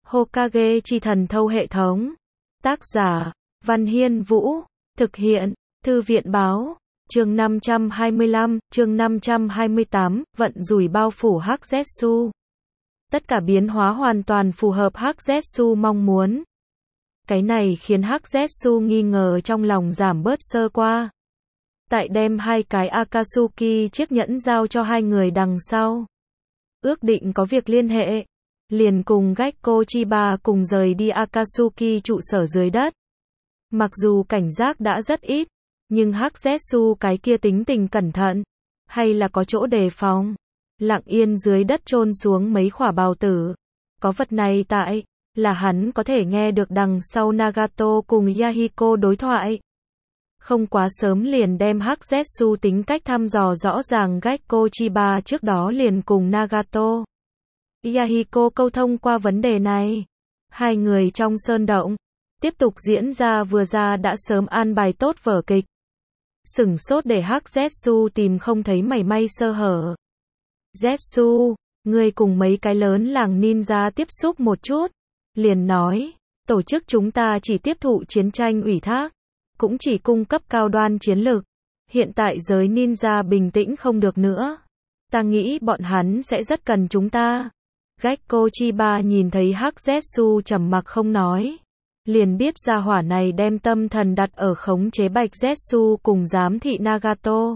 Hokage chi thần thâu hệ thống. Tác giả, Văn Hiên Vũ. Thực hiện, Thư viện Báo. Chương 525, chương 528, vận rủi bao phủ Hắc Zetsu. Tất cả biến hóa hoàn toàn phù hợp Hắc Zetsu mong muốn. Cái này khiến Hắc Zetsu nghi ngờ trong lòng giảm bớt sơ qua. Tại đem hai cái Akatsuki chiếc nhẫn giao cho hai người đằng sau. Ước định có việc liên hệ. Liền cùng Gekko Chiba cùng rời đi Akatsuki trụ sở dưới đất. Mặc dù cảnh giác đã rất ít, nhưng Hắc Zetsu cái kia tính tình cẩn thận, hay là có chỗ đề phòng. Lặng yên dưới đất chôn xuống mấy khỏa bào tử. Có vật này tại, là hắn có thể nghe được đằng sau Nagato cùng Yahiko đối thoại. Không quá sớm liền đem Hắc Zetsu tính cách thăm dò rõ ràng. Gekko Chiba trước đó liền cùng Nagato, Yahiko câu thông qua vấn đề này. Hai người trong sơn động, tiếp tục diễn ra vừa ra đã sớm an bài tốt vở kịch. Sửng sốt để Hắc Zetsu tìm không thấy mảy may sơ hở. Zetsu, ngươi cùng mấy cái lớn làng ninja tiếp xúc một chút. Liền nói, tổ chức chúng ta chỉ tiếp thụ chiến tranh ủy thác, cũng chỉ cung cấp cao đoan chiến lược. Hiện tại giới ninja bình tĩnh không được nữa. Ta nghĩ bọn hắn sẽ rất cần chúng ta. Gekko Chiba nhìn thấy Hắc Zetsu trầm mặc không nói. Liền biết gia hỏa này đem tâm thần đặt ở khống chế Bạch Zetsu cùng giám thị Nagato.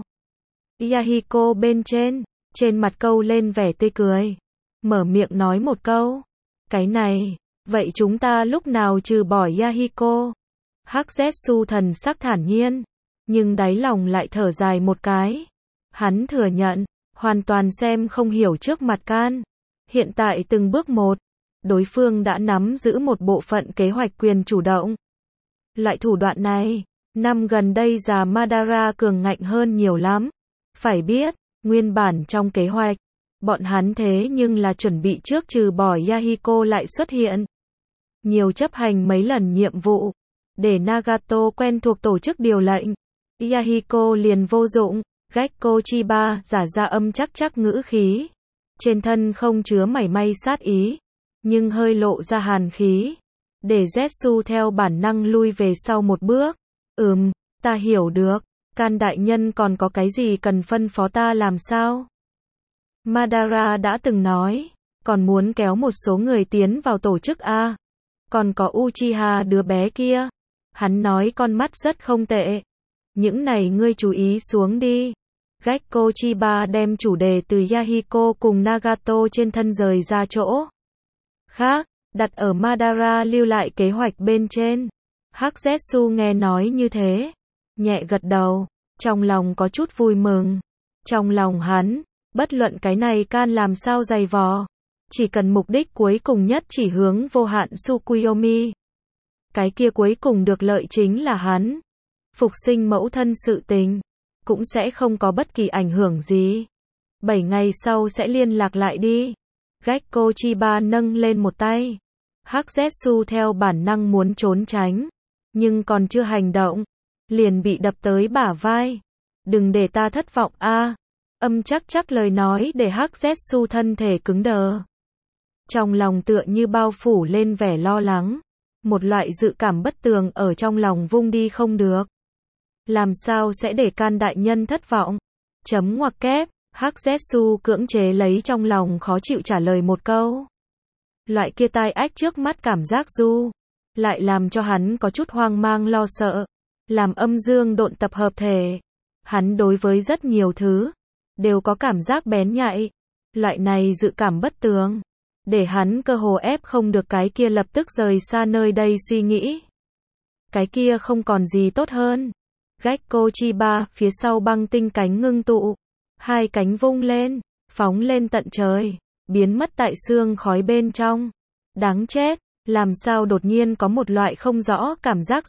Yahiko bên trên mặt câu lên vẻ tươi cười. Mở miệng nói một câu. Cái này, vậy chúng ta lúc nào trừ bỏ Yahiko? Hắc Zetsu thần sắc thản nhiên, nhưng đáy lòng lại thở dài một cái. Hắn thừa nhận, hoàn toàn xem không hiểu trước mặt can. Hiện tại từng bước một, đối phương đã nắm giữ một bộ phận kế hoạch quyền chủ động. Loại thủ đoạn này, năm gần đây già Madara cường ngạnh hơn nhiều lắm. Phải biết, nguyên bản trong kế hoạch, bọn hắn thế nhưng là chuẩn bị trước trừ bỏ Yahiko lại xuất hiện. Nhiều chấp hành mấy lần nhiệm vụ, để Nagato quen thuộc tổ chức điều lệnh. Yahiko liền vô dụng. Gekko Chiba giả ra âm chắc ngữ khí. Trên thân không chứa mảy may sát ý, nhưng hơi lộ ra hàn khí. Để Zetsu theo bản năng lui về sau một bước. Ta hiểu được. Can đại nhân còn có cái gì cần phân phó ta làm sao? Madara đã từng nói, còn muốn kéo một số người tiến vào tổ chức A. Còn có Uchiha đứa bé kia. Hắn nói con mắt rất không tệ. Những này ngươi chú ý xuống đi. Gekko Chiba đem chủ đề từ Yahiko cùng Nagato trên thân rời ra chỗ khác, đặt ở Madara lưu lại kế hoạch bên trên. Hắc Zetsu nghe nói như thế, nhẹ gật đầu, trong lòng có chút vui mừng. Trong lòng hắn, bất luận cái này can làm sao dày vò, chỉ cần mục đích cuối cùng nhất chỉ hướng vô hạn Tsukuyomi. Cái kia cuối cùng được lợi chính là hắn. Phục sinh mẫu thân sự tình, cũng sẽ không có bất kỳ ảnh hưởng gì. 7 ngày sau sẽ liên lạc lại đi. Gekko Chiba nâng lên một tay. Hắc Zetsu theo bản năng muốn trốn tránh, nhưng còn chưa hành động, liền bị đập tới bả vai. Đừng để ta thất vọng a. Âm chắc lời nói để Hắc Zetsu thân thể cứng đờ. Trong lòng tựa như bao phủ lên vẻ lo lắng. Một loại dự cảm bất tường ở trong lòng vung đi không được. Làm sao sẽ để can đại nhân thất vọng? Chấm ngoặc kép, Hắc Zetsu cưỡng chế lấy trong lòng khó chịu trả lời một câu. Loại kia tai ách trước mắt cảm giác lại làm cho hắn có chút hoang mang lo sợ. Làm âm dương độn tập hợp thể, hắn đối với rất nhiều thứ đều có cảm giác bén nhạy. Loại này dự cảm bất tường, để hắn cơ hồ ép không được cái kia lập tức rời xa nơi đây suy nghĩ. Cái kia không còn gì tốt hơn. Gekko Chiba phía sau băng tinh cánh ngưng tụ, hai cánh vung lên, phóng lên tận trời, biến mất tại sương khói bên trong. Đáng chết, làm sao đột nhiên có một loại không rõ cảm giác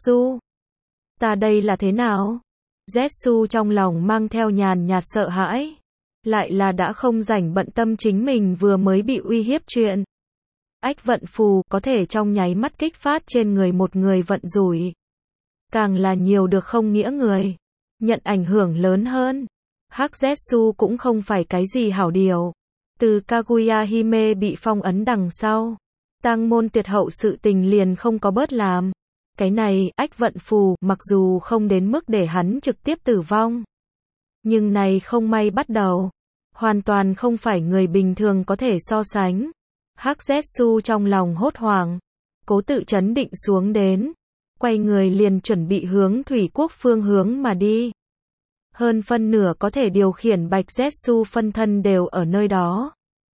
ta đây là thế nào? Zetsu trong lòng mang theo nhàn nhạt sợ hãi, lại là đã không rảnh bận tâm chính mình vừa mới bị uy hiếp chuyện. Ách vận phù có thể trong nháy mắt kích phát trên người một người vận rủi. Càng là nhiều được không nghĩa người, nhận ảnh hưởng lớn hơn. Hắc Zetsu cũng không phải cái gì hảo điều. Từ Kaguya Hime bị phong ấn đằng sau, tang môn tuyệt hậu sự tình liền không có bớt làm. Cái này, ách vận phù, mặc dù không đến mức để hắn trực tiếp tử vong. Nhưng này không may bắt đầu. Hoàn toàn không phải người bình thường có thể so sánh. Hắc Zetsu trong lòng hốt hoảng. Cố tự trấn định xuống đến. Quay người liền chuẩn bị hướng thủy quốc phương hướng mà đi. Hơn phân nửa có thể điều khiển Bạch Zetsu phân thân đều ở nơi đó.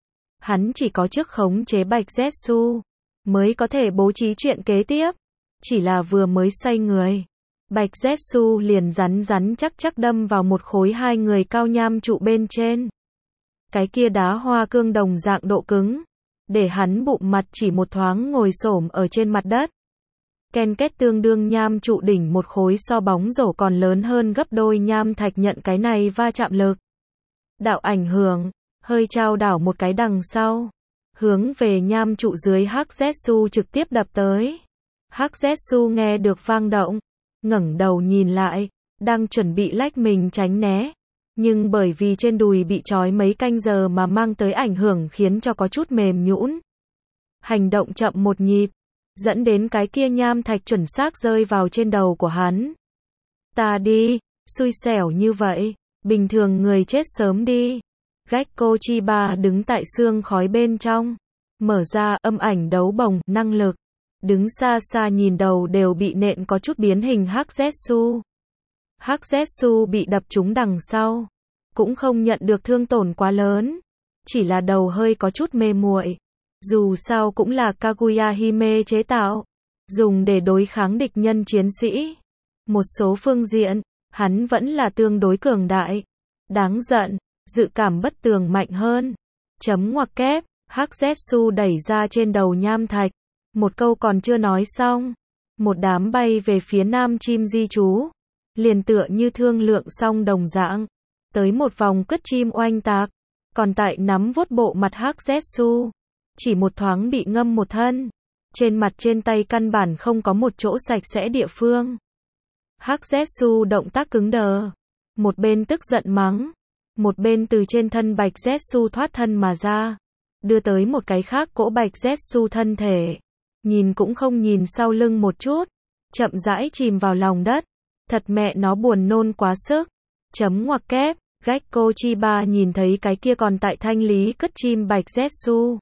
Hắn chỉ có trước khống chế Bạch Zetsu, mới có thể bố trí chuyện kế tiếp. Chỉ là vừa mới xoay người. Bạch Zetsu liền rắn rắn chắc chắc đâm vào một khối 2 người cao nham trụ bên trên. Cái kia đá hoa cương đồng dạng độ cứng. Để hắn bụng mặt chỉ một thoáng ngồi xổm ở trên mặt đất. Ken kết tương đương nham trụ đỉnh một khối so bóng rổ còn lớn hơn gấp đôi nham thạch nhận cái này va chạm lực. Đạo ảnh hưởng, hơi trao đảo một cái đằng sau. Hướng về nham trụ dưới Hắc Zetsu trực tiếp đập tới. Hắc Zetsu nghe được vang động. Ngẩng đầu nhìn lại. Đang chuẩn bị lách mình tránh né. Nhưng bởi vì trên đùi bị trói mấy canh giờ mà mang tới ảnh hưởng khiến cho có chút mềm nhũn. Hành động chậm một nhịp. Dẫn đến cái kia nham thạch chuẩn xác rơi vào trên đầu của hắn. Ta đi, xui xẻo như vậy, bình thường người chết sớm đi. Gekko Chiba đứng tại xương khói bên trong, mở ra âm ảnh đấu bồng, năng lực. Đứng xa xa nhìn đầu đều bị nện có chút biến hình Hắc Zetsu. Hắc Zetsu bị đập trúng đằng sau, cũng không nhận được thương tổn quá lớn, chỉ là đầu hơi có chút mê muội. Dù sao cũng là Kaguya Hime chế tạo, dùng để đối kháng địch nhân chiến sĩ. Một số phương diện, hắn vẫn là tương đối cường đại. Đáng giận, dự cảm bất tường mạnh hơn. Chấm ngoặc kép, Hắc Zetsu đẩy ra trên đầu nham thạch. Một câu còn chưa nói xong. Một đám bay về phía nam chim di trú. Liền tựa như thương lượng xong đồng dạng. Tới một vòng cất chim oanh tạc. Còn tại nắm vuốt bộ mặt Hắc Zetsu. Chỉ một thoáng bị ngâm một thân. Trên mặt trên tay căn bản không có một chỗ sạch sẽ địa phương. Hắc Zetsu động tác cứng đờ. Một bên tức giận mắng. Một bên từ trên thân Bạch Zetsu thoát thân mà ra. Đưa tới một cái khác cỗ Bạch Zetsu thân thể. Nhìn cũng không nhìn sau lưng một chút. Chậm rãi chìm vào lòng đất. Thật mẹ nó buồn nôn quá sức. Chấm ngoặc kép. Gekko Chiba nhìn thấy cái kia còn tại thanh lý cất chim Bạch Zetsu.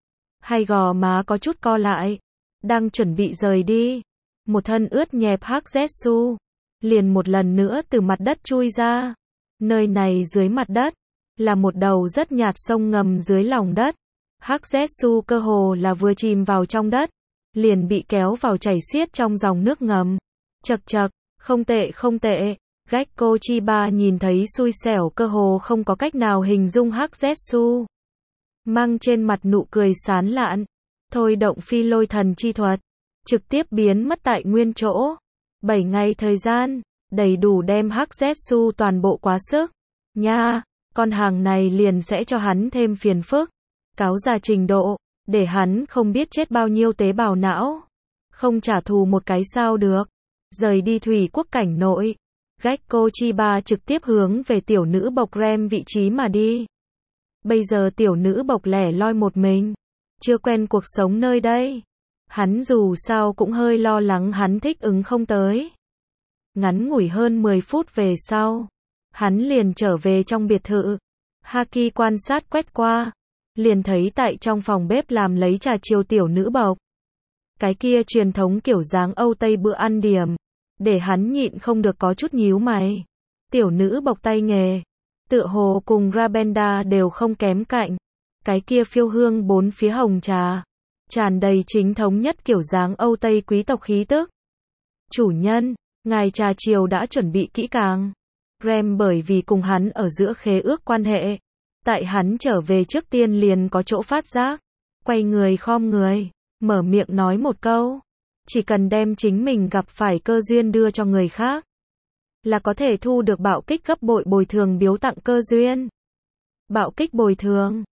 Hai gò má có chút co lại. Đang chuẩn bị rời đi. Một thân ướt nhẹp Hắc Zetsu. Liền một lần nữa từ mặt đất chui ra. Nơi này dưới mặt đất. Là một đầu rất nhạt sông ngầm dưới lòng đất. Hắc Zetsu cơ hồ là vừa chìm vào trong đất. Liền bị kéo vào chảy xiết trong dòng nước ngầm. Chật chật, không tệ không tệ. Gekko Chiba nhìn thấy xui xẻo cơ hồ không có cách nào hình dung Hắc Zetsu. Mang trên mặt nụ cười sán lạn. Thôi động phi lôi thần chi thuật. Trực tiếp biến mất tại nguyên chỗ. 7 ngày thời gian. Đầy đủ đem Hắc Zetsu toàn bộ quá sức. Nha, con hàng này liền sẽ cho hắn thêm phiền phức. Cáo già trình độ. Để hắn không biết chết bao nhiêu tế bào não. Không trả thù một cái sao được. Rời đi thủy quốc cảnh nội. Gekko Chiba trực tiếp hướng về tiểu nữ bộc Rem vị trí mà đi. Bây giờ tiểu nữ bộc lẻ loi một mình. Chưa quen cuộc sống nơi đây. Hắn dù sao cũng hơi lo lắng hắn thích ứng không tới. Ngắn ngủi hơn 10 phút về sau. Hắn liền trở về trong biệt thự. Haki quan sát quét qua. Liền thấy tại trong phòng bếp làm lấy trà chiều tiểu nữ bộc. Cái kia truyền thống kiểu dáng Âu Tây bữa ăn điểm. Để hắn nhịn không được có chút nhíu mày. Tiểu nữ bộc tay nghề. Tựa hồ cùng Rabenda đều không kém cạnh. Cái kia phiêu hương bốn phía hồng trà. Tràn đầy chính thống nhất kiểu dáng Âu Tây quý tộc khí tức. Chủ nhân, ngài trà chiều đã chuẩn bị kỹ càng. Rem bởi vì cùng hắn ở giữa khế ước quan hệ. Tại hắn trở về trước tiên liền có chỗ phát giác. Quay người khom người. Mở miệng nói một câu. Chỉ cần đem chính mình gặp phải cơ duyên đưa cho người khác. Là có thể thu được bạo kích gấp bội bồi thường biếu tặng cơ duyên. Bạo kích bồi thường.